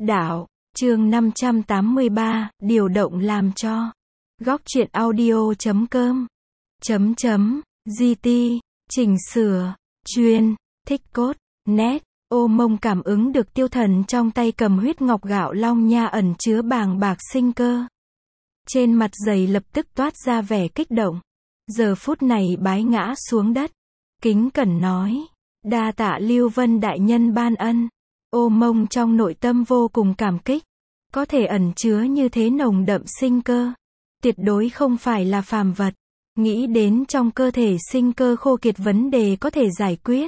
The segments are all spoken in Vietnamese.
Đạo, chương 583, điều động làm cho. Góc truyện audio.com. GT, chỉnh sửa, chuyên, thích cốt, nét. Ô Mông cảm ứng được Tiêu Thần trong tay cầm huyết ngọc gạo long nha ẩn chứa bàng bạc sinh cơ. Trên mặt giày lập tức toát ra vẻ kích động. Giờ phút này bái ngã xuống đất. Kính cẩn nói. Đa tạ Lưu Vân đại nhân ban ân. Ô Mông trong nội tâm vô cùng cảm kích. Có thể ẩn chứa như thế nồng đậm sinh cơ. Tuyệt đối không phải là phàm vật. Nghĩ đến trong cơ thể sinh cơ khô kiệt vấn đề có thể giải quyết.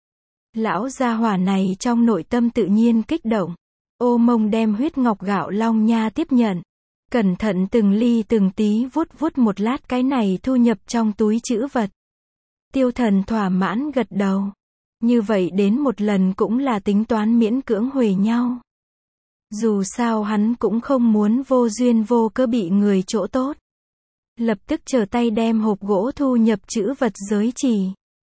Lão gia hỏa này trong nội tâm tự nhiên kích động. Ô Mông đem huyết ngọc gạo long nha tiếp nhận. Cẩn thận từng ly từng tí vuốt vuốt một lát cái này thu nhập trong túi trữ vật. Tiêu Thần thỏa mãn gật đầu. Như vậy đến một lần cũng là tính toán miễn cưỡng huề nhau. Dù sao hắn cũng không muốn vô duyên vô cớ bị người chỗ tốt. Lập tức trở tay đem hộp gỗ thu nhập trữ vật giới trì.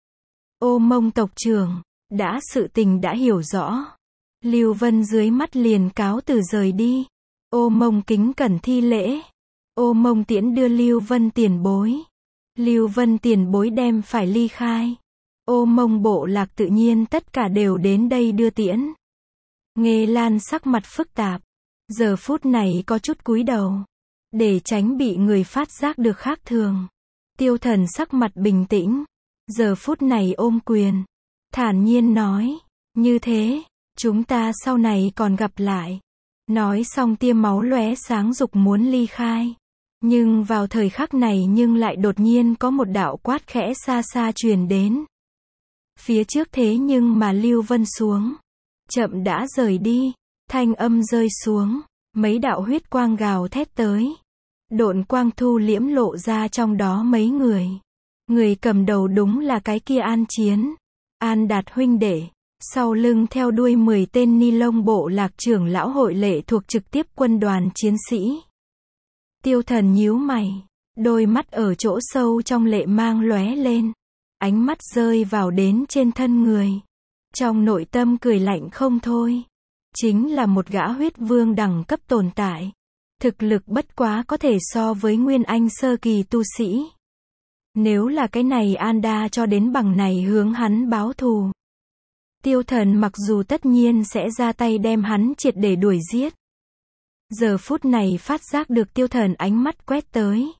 Ô Mông tộc trưởng, sự tình đã hiểu rõ. Lưu Vân dưới mắt liền cáo từ rời đi. Ô Mông kính cẩn thi lễ. Ô Mông tiễn đưa Lưu Vân tiền bối. Lưu Vân tiền bối đem phải ly khai. Ô Mông bộ lạc tự nhiên tất cả đều đến đây đưa tiễn. Nghê Lan sắc mặt phức tạp. Giờ phút này có chút cúi đầu. Để tránh bị người phát giác được khác thường. Tiêu Thần sắc mặt bình tĩnh. Giờ phút này ôm quyền. Thản nhiên nói. Như thế, chúng ta sau này còn gặp lại. Nói xong tia máu lóe sáng dục muốn ly khai. Nhưng vào thời khắc này nhưng lại đột nhiên có một đạo quát khẽ xa xa truyền đến. Phía trước thế nhưng mà Lưu Vân xuống. Chậm đã rời đi. Thanh âm rơi xuống. Mấy đạo huyết quang gào thét tới. Độn quang thu liễm lộ ra trong đó mấy người. Người cầm đầu đúng là cái kia An Chiến. An Đạt huynh đệ. Sau lưng theo đuôi 10 tên ni lông bộ lạc trưởng lão hội lệ thuộc trực tiếp quân đoàn chiến sĩ. Tiêu Thần nhíu mày. Đôi mắt ở chỗ sâu trong lệ mang lóe lên. Ánh mắt rơi vào đến trên thân người. Trong nội tâm cười lạnh không thôi. Chính là một gã huyết vương đẳng cấp tồn tại. Thực lực bất quá có thể so với Nguyên Anh sơ kỳ tu sĩ. Nếu là cái này Anda cho đến bằng này hướng hắn báo thù. Tiêu Thần mặc dù tất nhiên sẽ ra tay đem hắn triệt để đuổi giết. Giờ phút này phát giác được Tiêu Thần ánh mắt quét tới.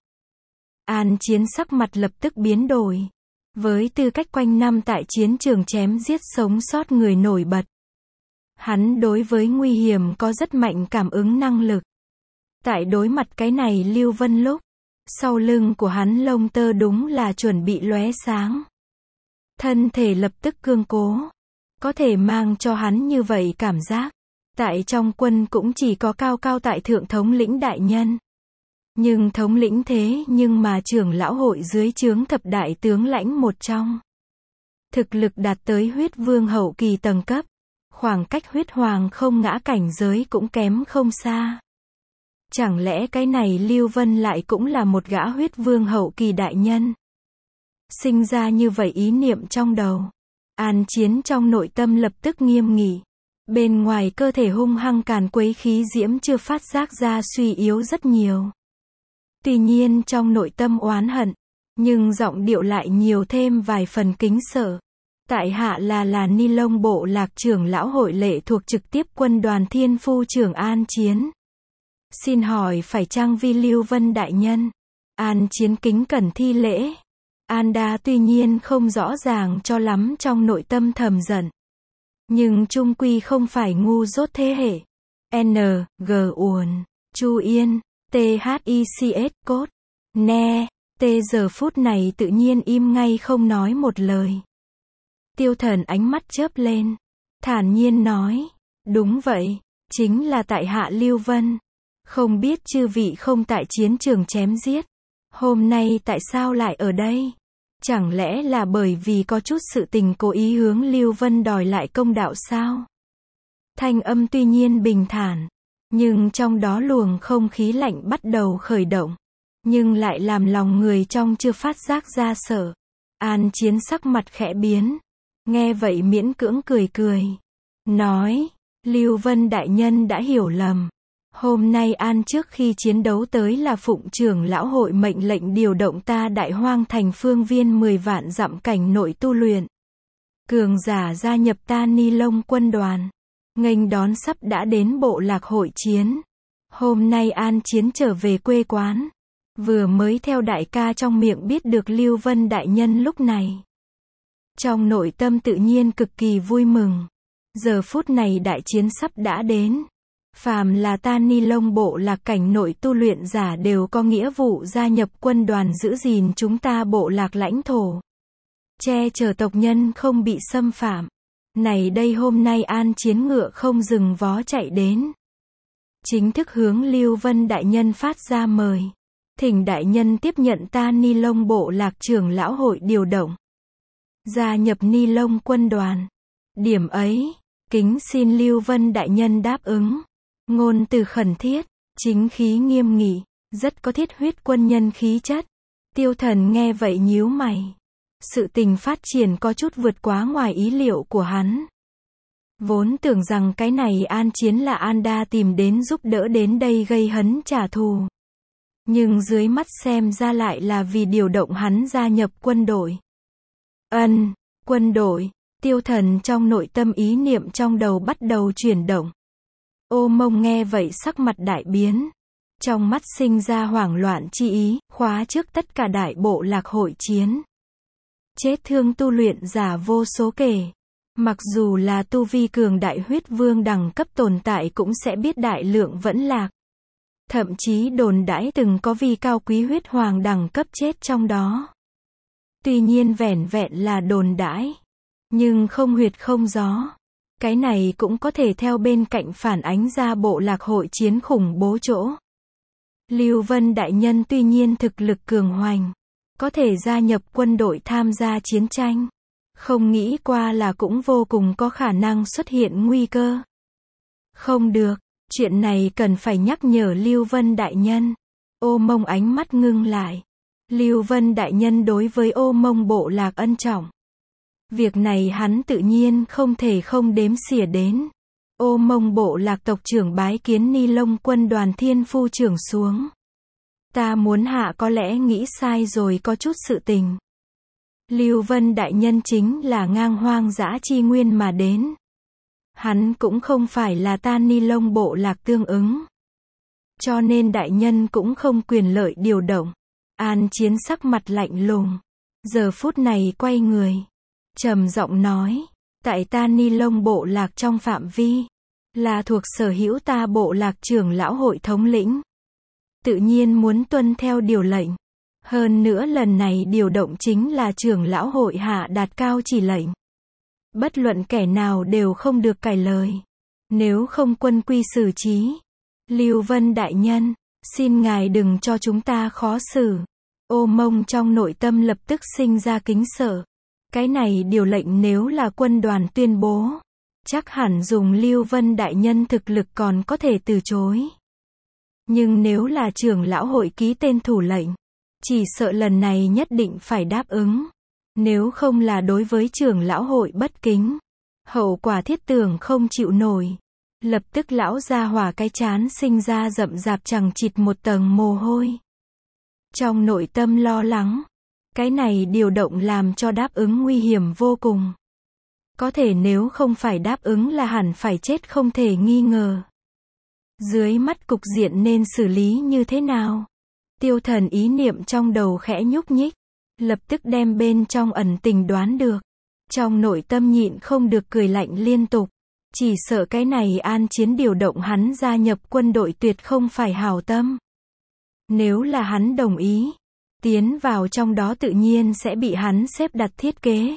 An Chiến sắc mặt lập tức biến đổi. Với tư cách quanh năm tại chiến trường chém giết sống sót người nổi bật. Hắn đối với nguy hiểm có rất mạnh cảm ứng năng lực. Tại đối mặt cái này Lưu Vân lúc. Sau lưng của hắn lông tơ đúng là chuẩn bị lóe sáng. Thân thể lập tức cương cố. Có thể mang cho hắn như vậy cảm giác. Tại trong quân cũng chỉ có cao cao tại thượng thống lĩnh đại nhân. Nhưng thống lĩnh thế nhưng mà trưởng lão hội dưới trướng thập đại tướng lãnh một trong. Thực lực đạt tới huyết vương hậu kỳ tầng cấp. Khoảng cách huyết hoàng không ngã cảnh giới cũng kém không xa. Chẳng lẽ cái này Lưu Vân lại cũng là một gã huyết vương hậu kỳ đại nhân? Sinh ra như vậy ý niệm trong đầu. An Chiến trong nội tâm lập tức nghiêm nghị. Bên ngoài cơ thể hung hăng càn quấy khí diễm chưa phát giác ra suy yếu rất nhiều. Tuy nhiên trong nội tâm oán hận. Nhưng giọng điệu lại nhiều thêm vài phần kính sợ. Tại hạ là ni lông bộ lạc trưởng lão hội lệ thuộc trực tiếp quân đoàn Thiên Phu trưởng An Chiến. Xin hỏi phải chăng vi Lưu Vân đại nhân? An Chiến kính cẩn thi lễ. Anda tuy nhiên không rõ ràng cho lắm trong nội tâm thầm giận. Nhưng chung quy không phải ngu dốt thế hệ. G uồn. Chu Yên. THICS cốt. Ne. T giờ phút này tự nhiên im ngay không nói một lời. Tiêu Thần ánh mắt chớp lên. Thản nhiên nói. Đúng vậy. Chính là tại hạ Lưu Vân. Không biết chư vị không tại chiến trường chém giết. Hôm nay tại sao lại ở đây? Chẳng lẽ là bởi vì có chút sự tình cố ý hướng Lưu Vân đòi lại công đạo sao? Thanh âm tuy nhiên bình thản. Nhưng trong đó luồng không khí lạnh bắt đầu khởi động. Nhưng lại làm lòng người trong chưa phát giác ra sợ. An Chiến sắc mặt khẽ biến. Nghe vậy miễn cưỡng cười cười. Nói. Lưu Vân đại nhân đã hiểu lầm. Hôm nay An trước khi chiến đấu tới là phụng trưởng lão hội mệnh lệnh điều động ta Đại Hoang thành phương viên 10 vạn dặm cảnh nội tu luyện. Cường giả gia nhập ta Ni Lông quân đoàn. Nghênh đón sắp đã đến bộ lạc hội chiến. Hôm nay An chiến trở về quê quán. Vừa mới theo đại ca trong miệng biết được Lưu Vân đại nhân lúc này. Trong nội tâm tự nhiên cực kỳ vui mừng. Giờ phút này đại chiến sắp đã đến. Phàm là ta Ni Lông bộ lạc cảnh nội tu luyện giả đều có nghĩa vụ gia nhập quân đoàn giữ gìn chúng ta bộ lạc lãnh thổ. Che chở tộc nhân không bị xâm phạm. Này đây hôm nay An chiến ngựa không dừng vó chạy đến. Chính thức hướng Lưu Vân đại nhân phát ra mời. Thỉnh đại nhân tiếp nhận ta Ni Lông bộ lạc trưởng lão hội điều động. Gia nhập Ni Lông quân đoàn. Điểm ấy, kính xin Lưu Vân đại nhân đáp ứng. Ngôn từ khẩn thiết, chính khí nghiêm nghị, rất có thiết huyết quân nhân khí chất. Tiêu Thần nghe vậy nhíu mày. Sự tình phát triển có chút vượt quá ngoài ý liệu của hắn. Vốn tưởng rằng cái này An chiến là An Đa tìm đến giúp đỡ đến đây gây hấn trả thù. Nhưng dưới mắt xem ra lại là vì điều động hắn gia nhập quân đội. Quân đội, Tiêu Thần trong nội tâm ý niệm trong đầu bắt đầu chuyển động. Ô Mông nghe vậy sắc mặt đại biến. Trong mắt sinh ra hoảng loạn chi ý, khóa trước tất cả đại bộ lạc hội chiến. Chết thương tu luyện giả vô số kể. Mặc dù là tu vi cường đại huyết vương đẳng cấp tồn tại cũng sẽ biết đại lượng vẫn lạc. Thậm chí đồn đãi từng có vi cao quý huyết hoàng đẳng cấp chết trong đó. Tuy nhiên vẻn vẹn là đồn đãi. Nhưng không huyệt không gió. Cái này cũng có thể theo bên cạnh phản ánh ra bộ lạc hội chiến khủng bố chỗ. Lưu Vân đại nhân tuy nhiên thực lực cường hoành. Có thể gia nhập quân đội tham gia chiến tranh. Không nghĩ qua là cũng vô cùng có khả năng xuất hiện nguy cơ. Không được, chuyện này cần phải nhắc nhở Lưu Vân đại nhân. Ô Mông ánh mắt ngưng lại. Lưu Vân đại nhân đối với Ô Mông bộ lạc ân trọng. Việc này hắn tự nhiên không thể không đếm xỉa đến. Ô Mông bộ lạc tộc trưởng bái kiến Ni Lông quân đoàn thiên phu trưởng xuống. Ta muốn hạ có lẽ nghĩ sai rồi có chút sự tình. Lưu Vân đại nhân chính là ngang hoang dã chi nguyên mà đến. Hắn cũng không phải là ta Ni Lông bộ lạc tương ứng. Cho nên đại nhân cũng không quyền lợi điều động. An chiến sắc mặt lạnh lùng. Giờ phút này quay người. Trầm giọng nói. Tại ta Ni Lông bộ lạc trong phạm vi. Là thuộc sở hữu ta bộ lạc trưởng lão hội thống lĩnh. Tự nhiên muốn tuân theo điều lệnh. Hơn nữa lần này điều động chính là trưởng lão hội hạ đạt cao chỉ lệnh. Bất luận kẻ nào đều không được cãi lời. Nếu không quân quy xử trí. Lưu Vân đại nhân, xin ngài đừng cho chúng ta khó xử. Ô Mông trong nội tâm lập tức sinh ra kính sợ. Cái này điều lệnh nếu là quân đoàn tuyên bố. Chắc hẳn dùng Lưu Vân đại nhân thực lực còn có thể từ chối. Nhưng nếu là trưởng lão hội ký tên thủ lệnh. Chỉ sợ lần này nhất định phải đáp ứng. Nếu không là đối với trưởng lão hội bất kính. Hậu quả thiết tưởng không chịu nổi. Lập tức lão gia hỏa cái chán sinh ra rậm rạp chằng chịt một tầng mồ hôi. Trong nội tâm lo lắng. Cái này điều động làm cho đáp ứng nguy hiểm vô cùng. Có thể nếu không phải đáp ứng là hẳn phải chết không thể nghi ngờ. Dưới mắt cục diện nên xử lý như thế nào? Tiêu Thần ý niệm trong đầu khẽ nhúc nhích. Lập tức đem bên trong ẩn tình đoán được. Trong nội tâm nhịn không được cười lạnh liên tục. Chỉ sợ cái này An chiến điều động hắn gia nhập quân đội tuyệt không phải hảo tâm. Nếu là hắn đồng ý. Tiến vào trong đó tự nhiên sẽ bị hắn xếp đặt thiết kế.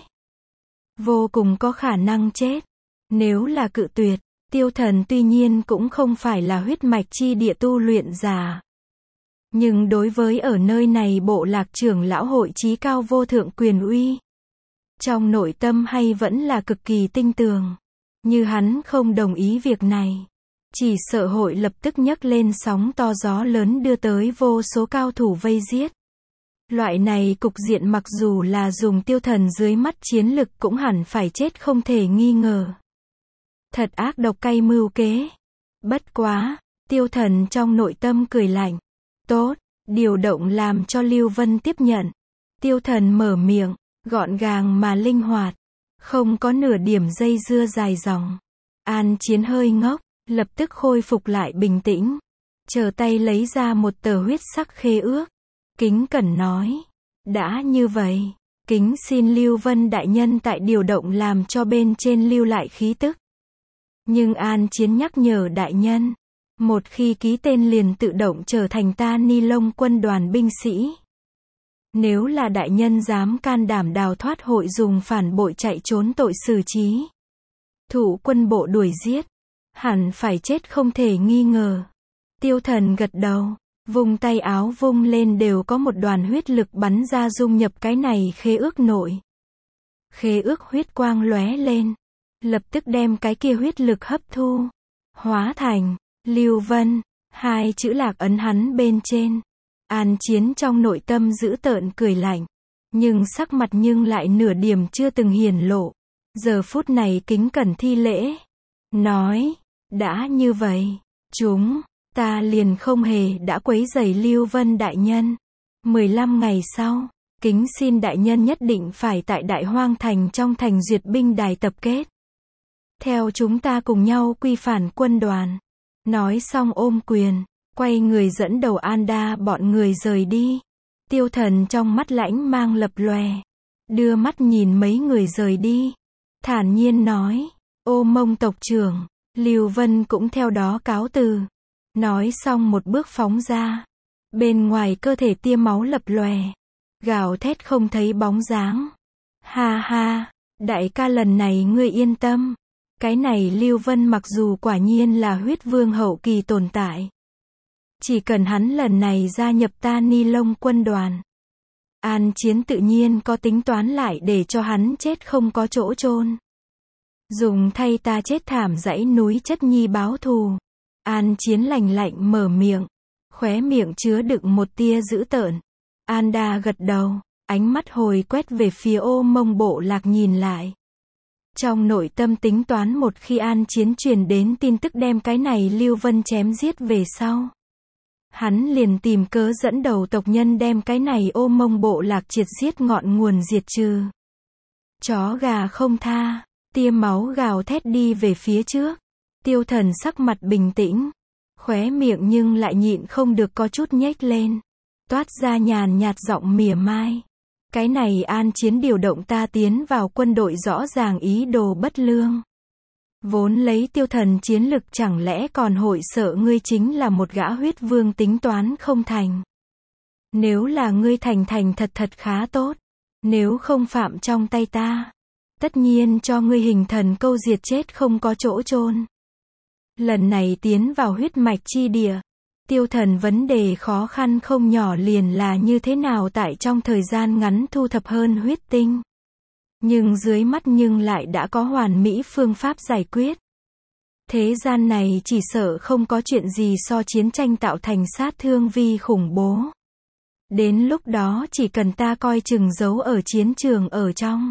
Vô cùng có khả năng chết. Nếu là cự tuyệt. Tiêu Thần tuy nhiên cũng không phải là huyết mạch chi địa tu luyện giả. Nhưng đối với ở nơi này bộ lạc trưởng lão hội chí cao vô thượng quyền uy. Trong nội tâm hay vẫn là cực kỳ tinh tường. Như hắn không đồng ý việc này. Chỉ sợ hội lập tức nhấc lên sóng to gió lớn đưa tới vô số cao thủ vây giết. Loại này cục diện mặc dù là dùng Tiêu Thần dưới mắt chiến lực cũng hẳn phải chết không thể nghi ngờ. Thật ác độc cay mưu kế. Bất quá, Tiêu Thần trong nội tâm cười lạnh. Tốt, điều động làm cho Lưu Vân tiếp nhận. Tiêu Thần mở miệng, gọn gàng mà linh hoạt, không có nửa điểm dây dưa dài dòng. An Chiến hơi ngốc, lập tức khôi phục lại bình tĩnh. Chờ tay lấy ra một tờ huyết sắc khế ước. Kính cẩn nói. Đã như vậy, kính xin Lưu Vân đại nhân tại điều động làm cho bên trên lưu lại khí tức. Nhưng An Chiến nhắc nhở đại nhân. Một khi ký tên liền tự động trở thành ta Ni Lông quân đoàn binh sĩ. Nếu là đại nhân dám can đảm đào thoát hội dùng phản bội chạy trốn tội xử trí. Thủ quân bộ đuổi giết. Hẳn phải chết không thể nghi ngờ. Tiêu Thần gật đầu. Vùng tay áo vung lên đều có một đoàn huyết lực bắn ra dung nhập cái này khế ước nội. Khế ước huyết quang lóe lên. Lập tức đem cái kia huyết lực hấp thu. Hóa thành Lưu Vân, hai chữ lạc ấn hắn bên trên. An Chiến trong nội tâm dữ tợn cười lạnh. Nhưng sắc mặt nhưng lại nửa điểm chưa từng hiển lộ. Giờ phút này kính cẩn thi lễ. Nói, đã như vậy, ta liền không hề đã quấy rầy Lưu Vân đại nhân. 15 ngày sau, kính xin đại nhân nhất định phải tại Đại Hoang Thành trong thành duyệt binh đài tập kết. Theo chúng ta cùng nhau quy phản quân đoàn. Nói xong ôm quyền, quay người dẫn đầu Anda bọn người rời đi. Tiêu Thần trong mắt lãnh mang lập lòe. Đưa mắt nhìn mấy người rời đi. Thản nhiên nói, Ô Mông tộc trưởng, Lưu Vân cũng theo đó cáo từ. Nói xong một bước phóng ra. Bên ngoài cơ thể tia máu lập lòe. Gào thét không thấy bóng dáng. Ha ha, đại ca lần này ngươi yên tâm. Cái này Lưu Vân mặc dù quả nhiên là huyết vương hậu kỳ tồn tại. Chỉ cần hắn lần này gia nhập ta Ni Lông quân đoàn. An Chiến tự nhiên có tính toán lại để cho hắn chết không có chỗ chôn. Dùng thay ta chết thảm dãy núi chất nhi báo thù. An Chiến lạnh lạnh mở miệng. Khóe miệng chứa đựng một tia dữ tợn. Anda gật đầu, ánh mắt hồi quét về phía Ô Mông bộ lạc nhìn lại. Trong nội tâm tính toán một khi An Chiến truyền đến tin tức đem cái này Lưu Vân chém giết về sau. Hắn liền tìm cớ dẫn đầu tộc nhân đem cái này Ô Mông bộ lạc triệt giết ngọn nguồn diệt trừ. Chó gà không tha, tia máu gào thét đi về phía trước. Tiêu Thần sắc mặt bình tĩnh. Khóe miệng nhưng lại nhịn không được có chút nhếch lên. Toát ra nhàn nhạt giọng mỉa mai. Cái này An Chiến điều động ta tiến vào quân đội rõ ràng ý đồ bất lương. Vốn lấy Tiêu Thần chiến lực chẳng lẽ còn hội sợ ngươi chính là một gã huyết vương tính toán không thành. Nếu là ngươi thành thật khá tốt. Nếu không phạm trong tay ta. Tất nhiên cho ngươi hình thần câu diệt chết không có chỗ chôn. Lần này tiến vào huyết mạch chi địa. Tiêu Thần vấn đề khó khăn không nhỏ liền là như thế nào tại trong thời gian ngắn thu thập hơn huyết tinh. Nhưng dưới mắt nhưng lại đã có hoàn mỹ phương pháp giải quyết. Thế gian này chỉ sợ không có chuyện gì so chiến tranh tạo thành sát thương vi khủng bố. Đến lúc đó chỉ cần ta coi chừng giấu ở chiến trường ở trong.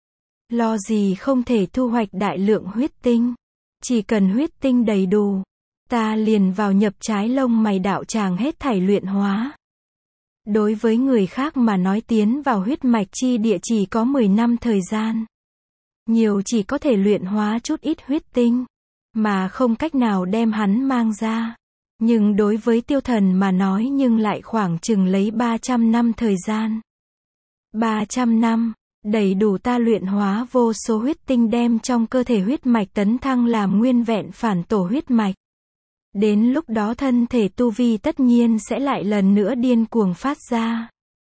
Lo gì không thể thu hoạch đại lượng huyết tinh. Chỉ cần huyết tinh đầy đủ. Ta liền vào nhập trái lông mày đạo tràng hết thảy luyện hóa. Đối với người khác mà nói tiến vào huyết mạch chi địa chỉ có 10 năm thời gian. Nhiều chỉ có thể luyện hóa chút ít huyết tinh. Mà không cách nào đem hắn mang ra. Nhưng đối với Tiêu Thần mà nói nhưng lại khoảng chừng lấy 300 năm thời gian. 300 năm, đầy đủ ta luyện hóa vô số huyết tinh đem trong cơ thể huyết mạch tấn thăng làm nguyên vẹn phản tổ huyết mạch. Đến lúc đó thân thể tu vi tất nhiên sẽ lại lần nữa điên cuồng phát ra.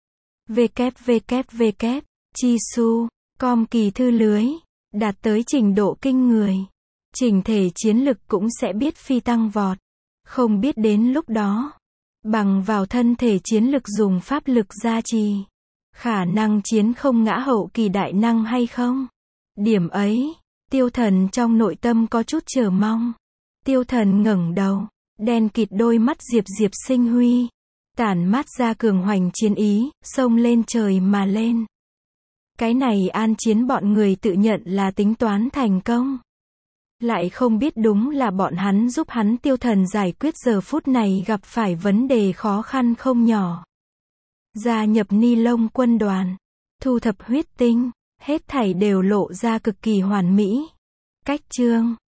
www. Chi.su.com kỳ thư lưới. Đạt tới trình độ kinh người. Chỉnh thể chiến lực cũng sẽ biết phi tăng vọt. Không biết đến lúc đó. Bằng vào thân thể chiến lực dùng pháp lực gia trì. Khả năng chiến không ngã hậu kỳ đại năng hay không? Điểm ấy. Tiêu Thần trong nội tâm có chút chờ mong. Tiêu Thần ngẩng đầu, đen kịt đôi mắt diệp sinh huy, tản mát ra cường hoành chiến ý, xông lên trời mà lên. Cái này An Chiến bọn người tự nhận là tính toán thành công. Lại không biết đúng là bọn hắn giúp hắn tiêu thần giải quyết giờ phút này gặp phải vấn đề khó khăn không nhỏ. Gia nhập Ni Lông quân đoàn, thu thập huyết tinh, hết thảy đều lộ ra cực kỳ hoàn mỹ. Cách chương